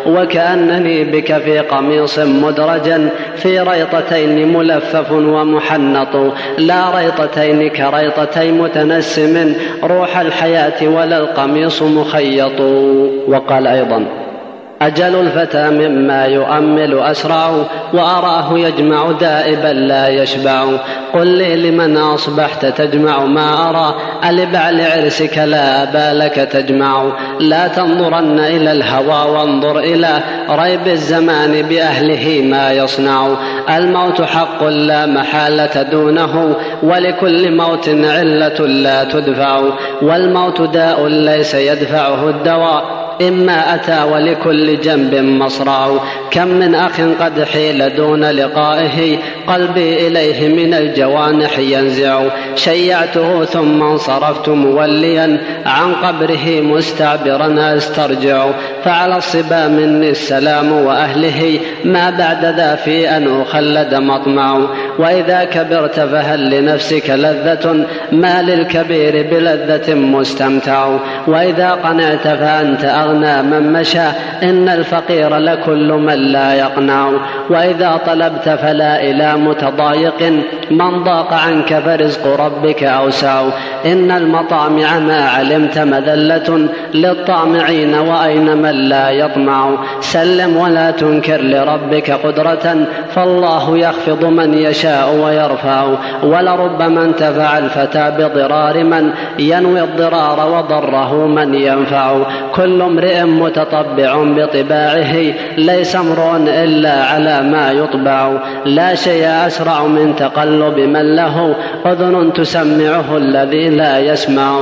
وكأنني بك في قميص مدرجا في ريطتين ملفف ومحنط، لا ريطتين كريطتي متنسم روح الحياة ولا القميص مخيط. وقال أيضا: أجل الفتى مما يؤمل أسرع، وأراه يجمع دائبا لا يشبع، قل لي لمن أصبحت تجمع ما أرى، ألبعل عرسك لا بالك تجمع، لا تنظرن إلى الهوى وانظر إلى ريب الزمان بأهله ما يصنع، الموت حق لا محالة دونه، ولكل موت علة لا تدفع، والموت داء ليس يدفعه الدواء، إما أتى ولكل جنب مصرع، كم من أخ قد حيل دون لقائه، قلبي إليه من الجوانح ينزع، شيعته ثم انصرفت موليا عن قبره مستعبرا أسترجع، فعلى الصبا مني السلام وأهله، ما بعد ذا في أن أخلد مطمع، وإذا كبرت فهل لنفسك لذة، ما للكبير بلذة مستمتع، وإذا قنعت فأنت أغنى من مشى إن الفقير لكل من لا يقنع وإذا طلبت فلا إلى متضايق من ضاق عنك فرزق ربك أوسع إن المطامع ما علمت مذلة للطامعين وأين من لا يطمع سلم ولا تنكر لربك قدرة فالله يخفض من يشاء ويرفع ولربما انتفع الفتى بضرار من ينوي الضرار وضره من ينفع كل امرئ متطبع بطباعه ليس امرؤ إلا على ما يطبع لا شيء أسرع من تقلب من له أذن تسمعه الذي لا يسمع.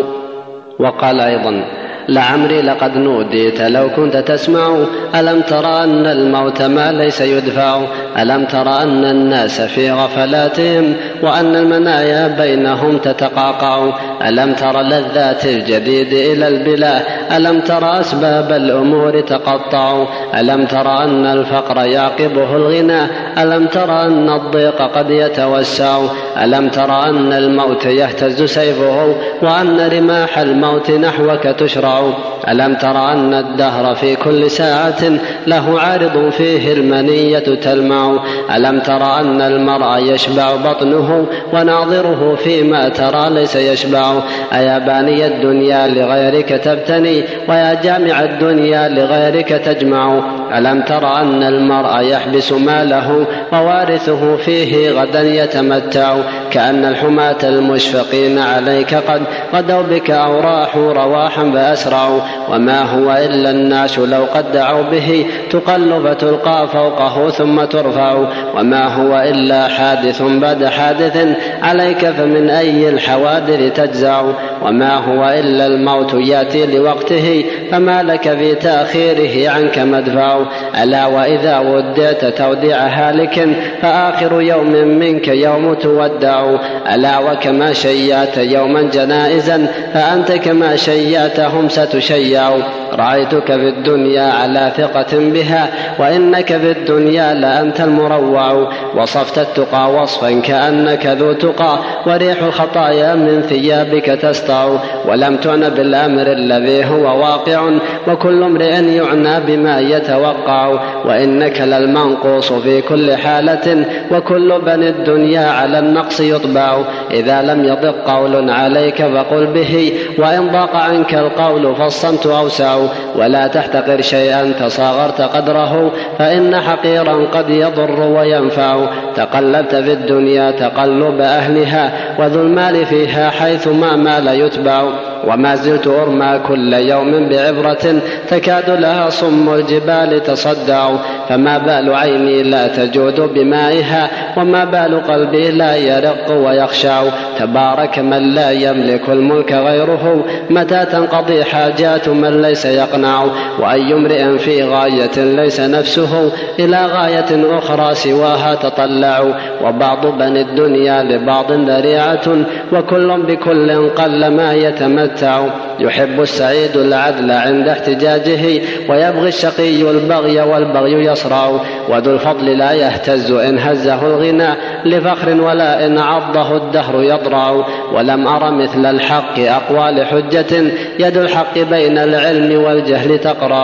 وقال أيضا لعمري لقد نوديت لو كنت تسمع ألم ترى أن الموت ما ليس يدفع ألم ترى أن الناس في غفلاتهم وأن المنايا بينهم تتقاقع ألم ترى لذات الجديد إلى البلا ألم ترى أسباب الأمور تقطع ألم ترى أن الفقر يعقبه الغنى ألم ترى أن الضيق قد يتوسع ألم ترى أن الموت يهتز سيفه وأن رماح الموت نحوك تشرع ألم ترى أن الدهر في كل ساعة له عارض فيه المنية تلمع ألم ترى أن المرء يشبع بطنه وناظره فيما ترى ليس يشبع أيا باني الدنيا لغيرك تبتني ويا جامع الدنيا لغيرك تجمع ألم ترى أن المرء يحبس ماله ووارثه فيه غدا يتمتع كأن الحماة المشفقين عليك قد غدوا بك أو راحوا رواحا فأسرعوا وما هو إلا الناس لو قد دعوا به تقل فتلقى فوقه ثم ترفع وما هو إلا حادث بعد حادث عليك فمن أي الحوادث تجزع وما هو إلا الموت يأتي لوقته فما لك في تأخيره عنك مدفع ألا وإذا ودعت توديع هالك فآخر يوم منك يوم تودع ألا وكما شيعت يوما جنائزا فأنت كما شيعتهم ستشيع رأيتك في الدنيا على ثقة بها وإنك في الدنيا لأنت المروع وصفت التقى وصفا كأنك ذو تقى وريح الخطايا من ثيابك تسطع ولم تعنى بالأمر الذي هو واقع وكل امرئ يعنى بما يتوقع وإنك للمنقوص في كل حالة وكل بني الدنيا على النقص يطبع إذا لم يضق قول عليك فقل به وإن ضاق عنك القول فالصمت أوسع ولا تحتقر شيئا تصاغرت قدره فإن حقيرا قد يضر وينفع تقلبت في الدنيا تقلب أهلها وذو المال فيها حيث ما مال يتبع وما زلت أرمى كل يوم بعبرة تكاد لها صم الجبال تصدع فما بال عيني لا تجود بمائها وما بال قلبي لا يرق ويخشع تبارك من لا يملك الملك غيره متى تنقضي حاجات من ليس يقنع وأي امرئ في غاية ليس نفسه إلى غاية أخرى سواها تطلع وبعض بني الدنيا لبعض ذريعة وكل بكل قل ما يتمتع يحب السعيد العدل عند احتجاجه ويبغي الشقي البغي والبغي يصرع وذو الفضل لا يهتز إن هزه الغنى لفخر ولا إن عضه الدهر يضرع ولم أر مثل الحق أقوال حجة يد الحق بين العلم والجهل تقرع.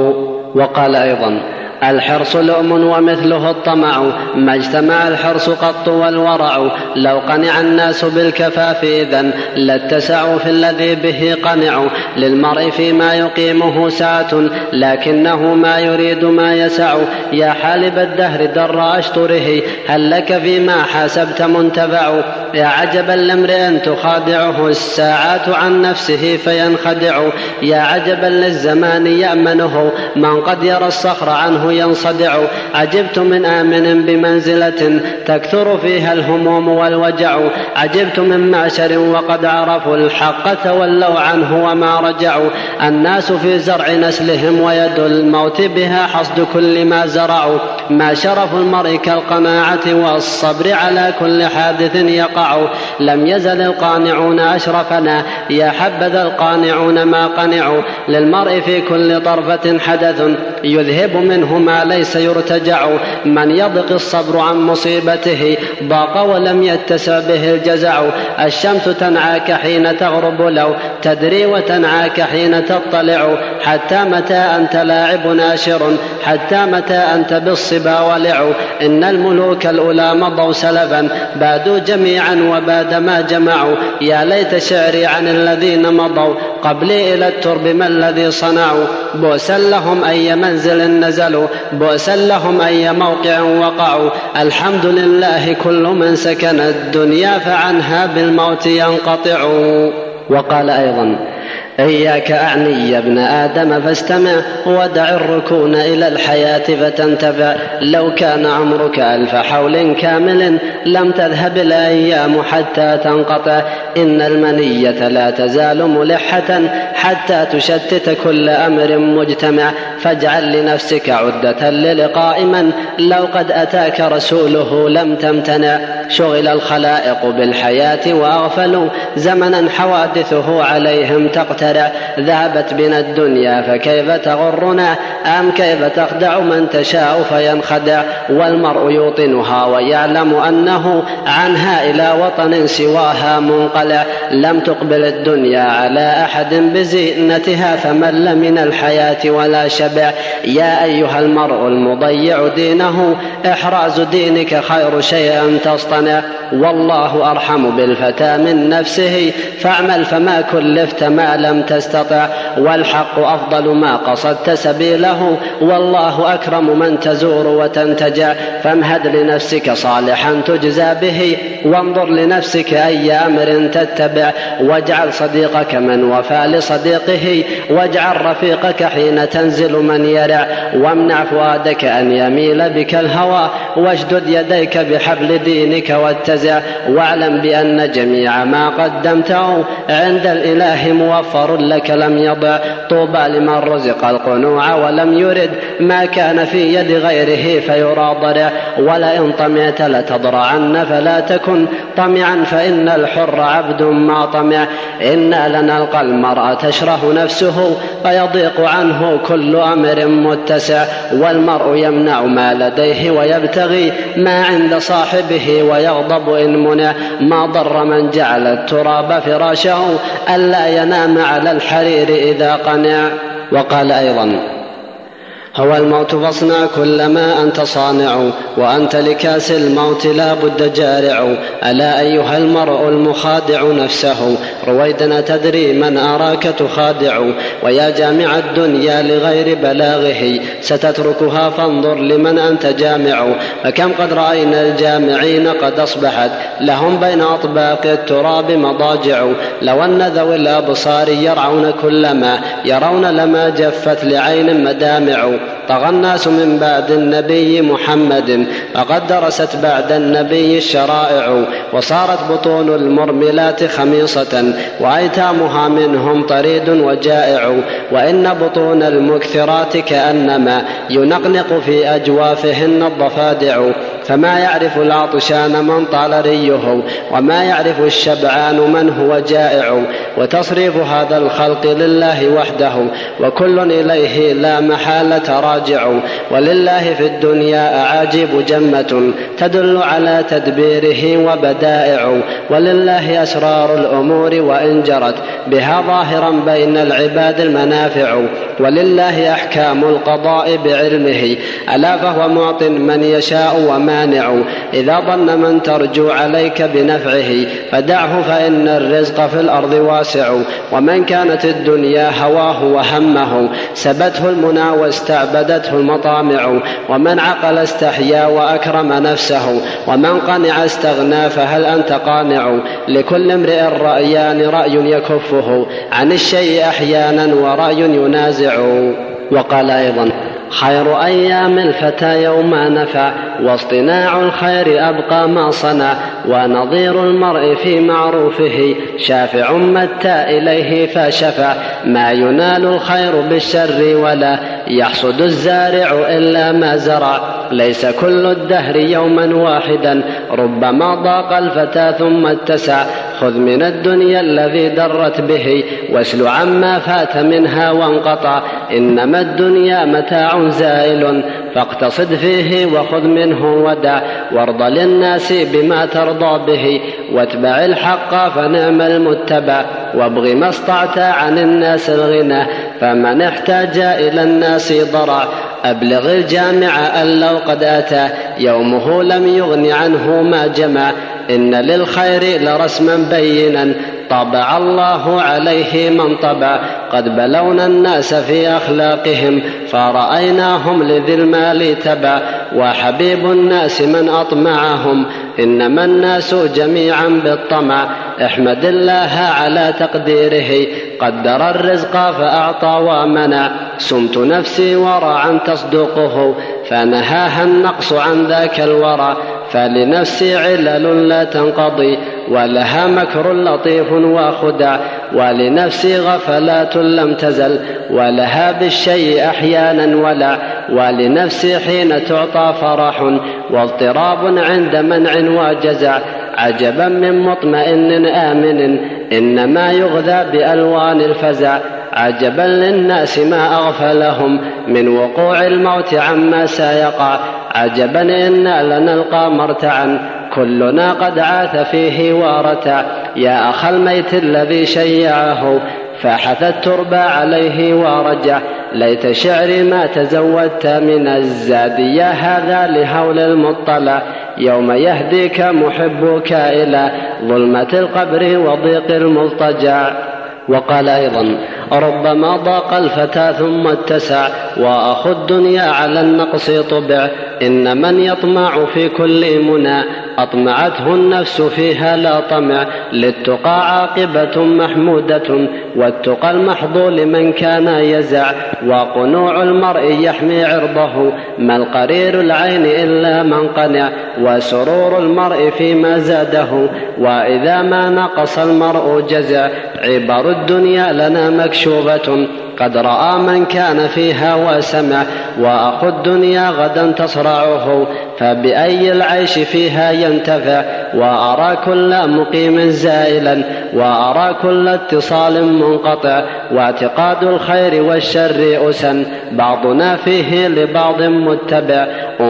وقال أيضا الحرص لؤم ومثله الطمع ما اجتمع الحرص قط والورع لو قنع الناس بالكفاف إذن لاتسعوا في الذي به قنع للمرء فيما يقيمه سعة لكنه ما يريد ما يسع يا حالب الدهر در أشطره هل لك فيما حاسبت منتفع يا عجبا لامرئ تخادعه الساعات عن نفسه فينخدع يا عجبا للزمان يأمنه من قد يرى الصخر عنه ينصدع عجبت من آمن بمنزلة تكثر فيها الهموم والوجع عجبت من معشر وقد عرفوا الحق تولوا عنه وما رجعوا الناس في زرع نسلهم ويد الموت بها حصد كل ما زرعوا ما شرف المرء كالقناعة والصبر على كل حادث يقع لم يزل القانعون أشرفنا يا حبذا القانعون ما قنعوا للمرء في كل طرفة حدث يذهب منه منهما ليس يرتجع. من يضق الصبر عن مصيبته ضاق ولم يتسع به الجزع. الشمس تنعاك حين تغرب لو تدري وتنعاك حين تطلع. حتى متى أنت لاعب ناشر حتى متى أنت بالصبا ولع. إن الملوك الأولى مضوا سلفا بادوا جميعا وباد ما جمعوا. يا ليت شعري عن الذين مضوا قبلي إلى الترب ما الذي صنعوا. بؤسا لهم أي منزل نزلوا بؤسا لهم أي موقع وقعوا. الحمد لله كل من سكن الدنيا فعنها بالموت ينقطع. وقال أيضا: إياك أعني يا ابن آدم فاستمع ودع الركون إلى الحياة فتنتفع. لو كان عمرك 1000 حول كامل لم تذهب الأيام حتى تنقطع. إن المنية لا تزال ملحة حتى تشتت كل أمر مجتمع. فاجعل لنفسك عدة للقاء من لو قد أتاك رسوله لم تمتنع. شغل الخلائق بالحياة وأغفلوا زمنا حوادثه عليهم تقترع. ذهبت بنا الدنيا فكيف تغرنا أم كيف تخدع من تشاء فينخدع. والمرء يوطنها ويعلم أنه عنها إلى وطن سواها منقلع. لم تقبل الدنيا على أحد بزينتها فمل من الحياة ولا شبع. يا أيها المرء المضيع دينه إحراز دينك خير شيء تصطنع. والله أرحم بالفتى من نفسه فاعمل فما كلفت ما لم تستطع. والحق أفضل ما قصدت سبيله والله أكرم من تزور وتنتجع. فامهد لنفسك صالحا تجزى به وانظر لنفسك أي أمر تتبع. واجعل صديقك من وفى لصديقه واجعل رفيقك حين تنزل من يرع. وامنع فؤادك أن يميل بك الهوى واشدد يديك بحبل دينك واتزع. واعلم بأن جميع ما قدمته عند الإله موفر لك لم يضع. طوبى لمن رزق القنوع ولم يرد ما كان في يد غيره فيرى ضرع. ولئن طمعت لتضرعن فلا تكن طمعا فإن الحر عبد ما طمع. إنا لنلقى المرء تشره نفسه فيضيق عنه كل أمر متسع. والمرء يمنع ما لديه ويبتغي ما عند صاحبه ويغضب إن منع. ما ضر من جعل التراب فراشه ألا ينام على الحرير إذا قنع. وقال أيضا: هو الموت فاصنع كل ما أنت صانع وأنت لكاس الموت لا بد جارع. ألا أيها المرء المخادع نفسه رويدا تدري من أراك تخادع. ويا جامع الدنيا لغير بلاغه ستتركها فانظر لمن أنت جامع. فكم قد رأينا الجامعين قد أصبحت لهم بين أطباق التراب مضاجع. لو أن ذوي الأبصار يرعون كل ما يرون لما جفت لعين مدامع. طغى الناس من بعد النبي محمد فقد درست بعد النبي الشرائع. وصارت بطون المرملات خميصة وأيتامها منهم طريد وجائع. وإن بطون المكثرات كأنما ينقنق في أجوافهن الضفادع. فما يعرف العطشان من طال ريه وما يعرف الشبعان من هو جائع. وتصريف هذا الخلق لله وحده وكل إليه لا محالة راجع. ولله في الدنيا أعاجيب جمة تدل على تدبيره وبدائع. ولله أسرار الأمور وإن جرت بها ظاهرا بين العباد المنافع. ولله أحكام القضاء بعلمه ألا فهو معط من يشاء ومانع. إذا ظن من ترجو عليك بنفعه فدعه فإن الرزق في الأرض واسع. ومن كانت الدنيا هواه وهمه سبته المنى واستعبدته المطامع. ومن عقل استحيا وأكرم نفسه ومن قنع استغنى فهل أنت قانع. لكل امرئ رأيان رأي يكفه عن الشيء أحيانا ورأي ينازع. وقال أيضا: خير أيام الفتى يوم نفع واصطناع الخير أبقى ما صنع. ونظير المرء في معروفه شافع متى إليه فشفع. ما ينال الخير بالشر ولا يحصد الزارع إلا ما زرع. ليس كل الدهر يوما واحدا ربما ضاق الفتى ثم اتسع. خذ من الدنيا الذي درت به واسل عما فات منها وانقطع. إنما الدنيا متاع زائل فاقتصد فيه وخذ منه ودع، وارض للناس بما ترضى به واتبع الحق فنعم المتبع. وابغ ما استطعت عن الناس الغنى فمن احتاج إلى الناس ضرع. أبلغ الجامع أن لو قد أتى يومه لم يغن عنه ما جمع. إن للخير لرسما بينا طبع الله عليه من طبع. قد بلونا الناس في أخلاقهم فرأيناهم لذي المال تبع. وحبيب الناس من أطمعهم إنما الناس جميعا بالطمع. احمد الله على تقديره قدر الرزق فأعطى ومنع. سمت نفسي ورعا تصدقه فنهاها النقص عن ذاك الورع. فلنفسي علل لا تنقضي ولها مكر لطيف وخدع. ولنفسي غفلات لم تزل ولها بالشيء أحيانا ولع. ولنفسي حين تعطى فرح واضطراب عند منع وجزع. عجبا من مطمئن آمن إنما يغذى بألوان الفزع. عجبا للناس ما أغفلهم من وقوع الموت عما سيقع. عجبا إنا لنلقى مرتعا كلنا قد عاث فيه وارتع. يا أخ الميت الذي شيعه فحث التربى عليه ورجع. ليت شعري ما تزودت من الزاد يا هذا لهول المطلع. يوم يهديك محبك إلى ظلمة القبر وضيق المضطجع. وقال أيضا ربما ضاق الفتى ثم اتسع وأخو الدنيا على النقص طبع. إن من يطمع في كل منى أطمعته النفس فيها لا طمع. للتقى عاقبة محمودة والتقى المحض لمن كان يزع. وقنوع المرء يحمي عرضه ما القرير العين إلا من قنع. وسرور المرء فيما زاده وإذا ما نقص المرء جزع. عبر الدنيا لنا مكشوفة قد رأى من كان فيها وسمع. وأخو الدنيا غدا تصرعه فبأي العيش فيها ينتفع. وأرى كل مقيم زائلا وأرى كل اتصال منقطع. واعتقاد الخير والشر أسا بعضنا فيه لبعض متبع.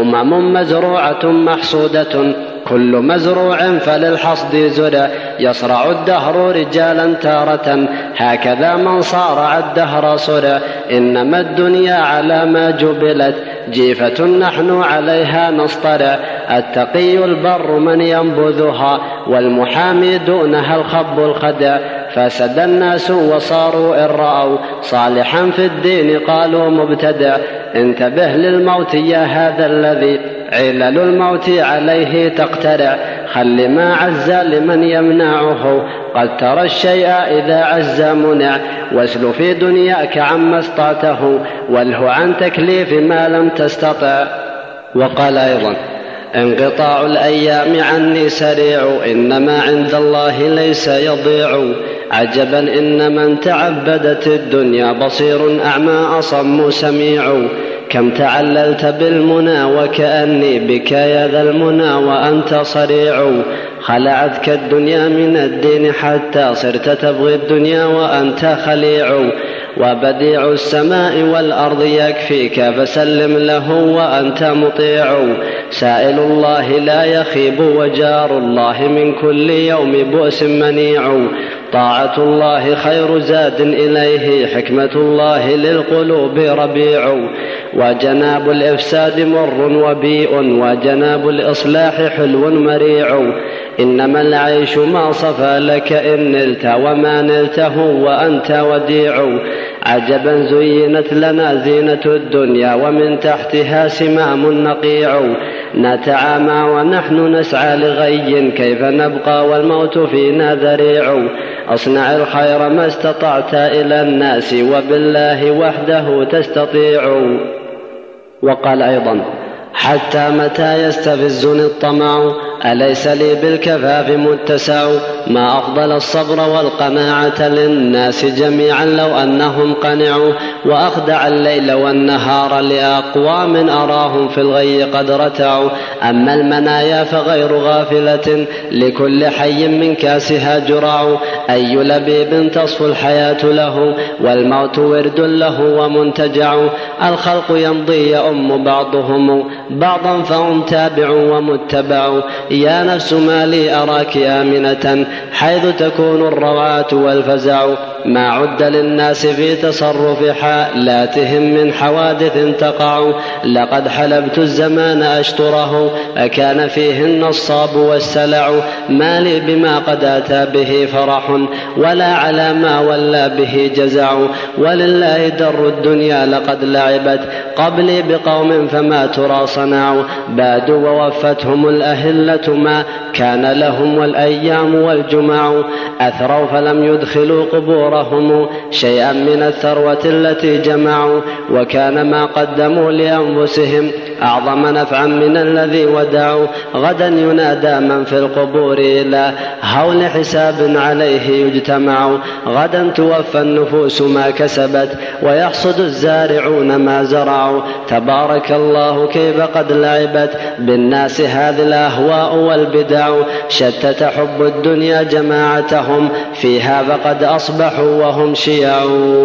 مزروعة محصودة كل مزروع فللحصد زرع. يصرع الدهر رجالا تارة هكذا من صارع الدهر صرع. إنما الدنيا على ما جبلت جيفة نحن عليها نصطرع. التقي البر من ينبذها والمحامي دونها الخب الخدع. فسد الناس وصاروا إن رأوا صالحا في الدين قالوا مبتدع. انتبه للموت يا هذا الذي علل الموت عليه تقترع. خل ما عز لمن يمنعه قد ترى الشيء إذا عز منع. واسل في دنياك عما استطعته واله عن تكليف ما لم تستطع. وقال أيضا انقطاع الأيام عني سريع إنما عند الله ليس يضيع. عجبا إن من تعبدت الدنيا بصير أعمى أصم سميع. كم تعللت بالمنى وكأني بك يا ذا المنى وأنت صريع. خلعتك الدنيا من الدين حتى صرت تبغي الدنيا وأنت خليع. وبديع السماء والأرض يكفيك فسلم له وأنت مطيع. سائل الله لا يخيب وجار الله من كل يوم بؤس منيع. طاعة الله خير زاد إليه حكمة الله للقلوب ربيع. وجناب الإفساد مر وبيء وجناب الإصلاح حلو مريع. إنما العيش ما صفى لك إن نلت وما نلته وأنت وديع. عجبا زينت لنا زينة الدنيا ومن تحتها سمام نقيع. نتعامى ونحن نسعى لغي كيف نبقى والموت فينا ذريع. أصنع الخير ما استطعت إلى الناس وبالله وحده تستطيع. وقال أيضا حتى متى يستفزني الطمع أليس لي بالكفاف متسع ما أفضل الصبر والقناعة للناس جميعا لو أنهم قنعوا وأخدع الليل والنهار لأقوام أراهم في الغي قد رتعوا أما المنايا فغير غافلة لكل حي من كاسها جرع أي لبيب تصفو الحياة له والموت ورد له ومنتجع الخلق يمضي يؤم بعضهم بعضا فهم تابع ومتبع يا نفس ما لي أراك آمنة حيث تكون الرواة والفزع ما عد للناس في تصرف حالاتهم من حوادث تقع لقد حلبت الزمان أشطره أكان فيهن الصاب والسلع ما لي بما قد أتى به فرح ولا على ما ولا به جزع ولله در الدنيا لقد لعبت قبلي بقوم فما ترى صنعوا بادوا ووفتهم الأهلة ما كان لهم والأيام والجمع أثروا فلم يدخلوا قبورهم شيئا من الثروة التي جمعوا وكان ما قدموا لأنفسهم أعظم نفعا من الذي ودعوا غدا ينادى من في القبور إلى هول حساب عليه يجتمع غدا توفى النفوس ما كسبت ويحصد الزارعون ما زرعوا تبارك الله كيف قد لعبت بالناس هذه الأهواء والبدع شتت حب الدنيا جماعتهم فيها فقد أصبحوا وهم شيع.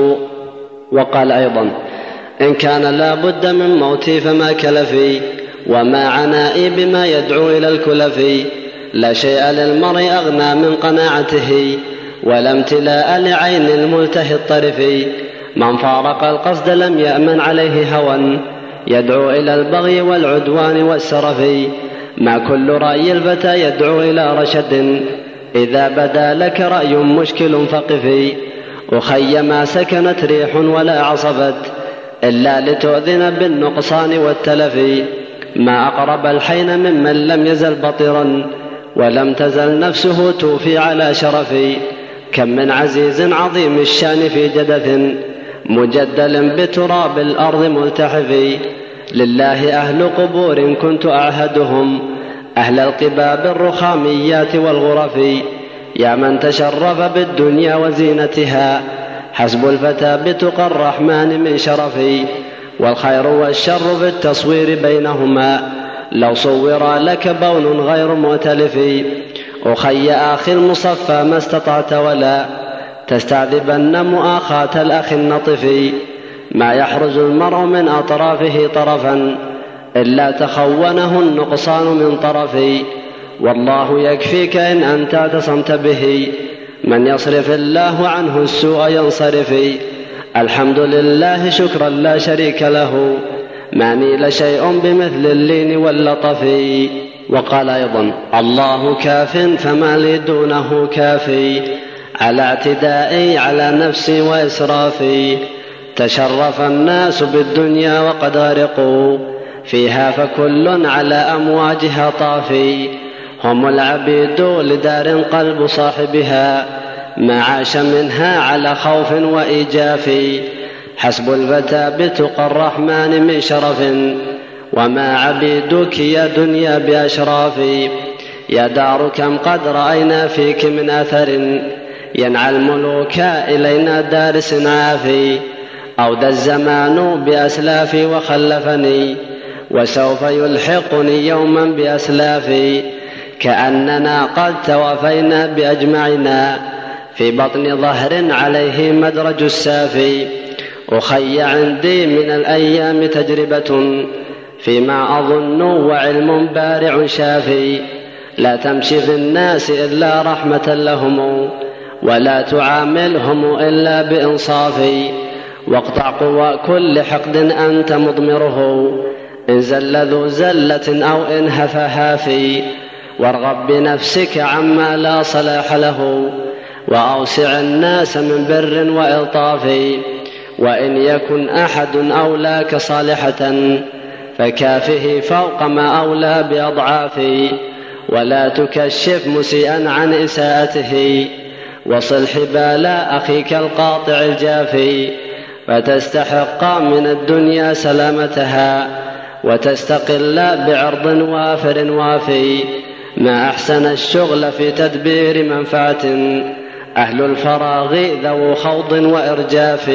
وقال أيضا إن كان لا بد من موتي فما كلفي وما عنائي بما يدعو إلى الكلفي لا شيء للمرء أغنى من قناعته ولا امتلاء لعين الملتهي الطرفي من فارق القصد لم يأمن عليه هوى يدعو إلى البغي والعدوان والسرف ما كل رأي الفتى يدعو إلى رشد إذا بدا لك رأي مشكل فقفي أخي ما سكنت ريح ولا عصفت إلا لتؤذن بالنقصان والتلف ما أقرب الحين ممن لم يزل بطرا ولم تزل نفسه توفي على شرفي كم من عزيز عظيم الشان في جدث مجدل بتراب الأرض ملتحف لله أهل قبور كنت أعهدهم أهل القباب الرخاميات والغرف يا من تشرف بالدنيا وزينتها حسب الفتى بتقى الرحمن من شرفي والخير والشر في التصوير بينهما لو صور لك بون غير مؤتلف أخي آخي المصفى ما استطعت ولا تستعذبن مؤاخاة الأخ النطف ما يحرز المرء من أطرافه طرفا إلا تخونه النقصان من طرفي والله يكفيك إن أنت اعتصمت به من يصرف الله عنه السوء ينصرف الحمد لله شكرا لا شريك له ما نيل شيء بمثل اللين واللطف. وقال أيضا الله كاف فما لي دونه كافي على اعتدائي على نفسي وإسرافي تشرف الناس بالدنيا وقد غرقوا فيها فكل على أمواجها طافي هم العبيد لدار قلب صاحبها ما عاش منها على خوف وإيجاف حسب الفتى بتقى الرحمن من شرف وما عبيدك يا دنيا بأشرافي يا دار كم قد رأينا فيك من أثر ينعى الملوك إلينا دارس عافي أودى الزمان بأسلافي وخلفني وسوف يلحقني يوما بأسلافي كأننا قد توافينا بأجمعنا في بطن ظهر عليه مدرج السافي أخي عندي من الأيام تجربة فيما أظن وعلم بارع شافي لا تمشي في الناس إلا رحمة لهم ولا تعاملهم إلا بإنصافي واقطع قوى كل حقد أنت مضمره إن زل ذو زلة أو إن هفها في وارغب بنفسك عما لا صلاح له وأوسع الناس من بر وإلطاف وإن يكن أحد أولاك صالحة فكافه فوق ما أولى بأضعاف ولا تكشف مسيئا عن إساءته وصل حبال أخيك القاطع الجافي فتستحق من الدنيا سلامتها وتستقل بعرض وافر وافي ما أحسن الشغل في تدبير منفعة، أهل الفراغ ذو خوض وإرجاف.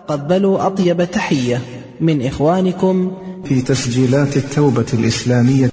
تقبلوا أطيب تحية من إخوانكم في تسجيلات التوبة الإسلامية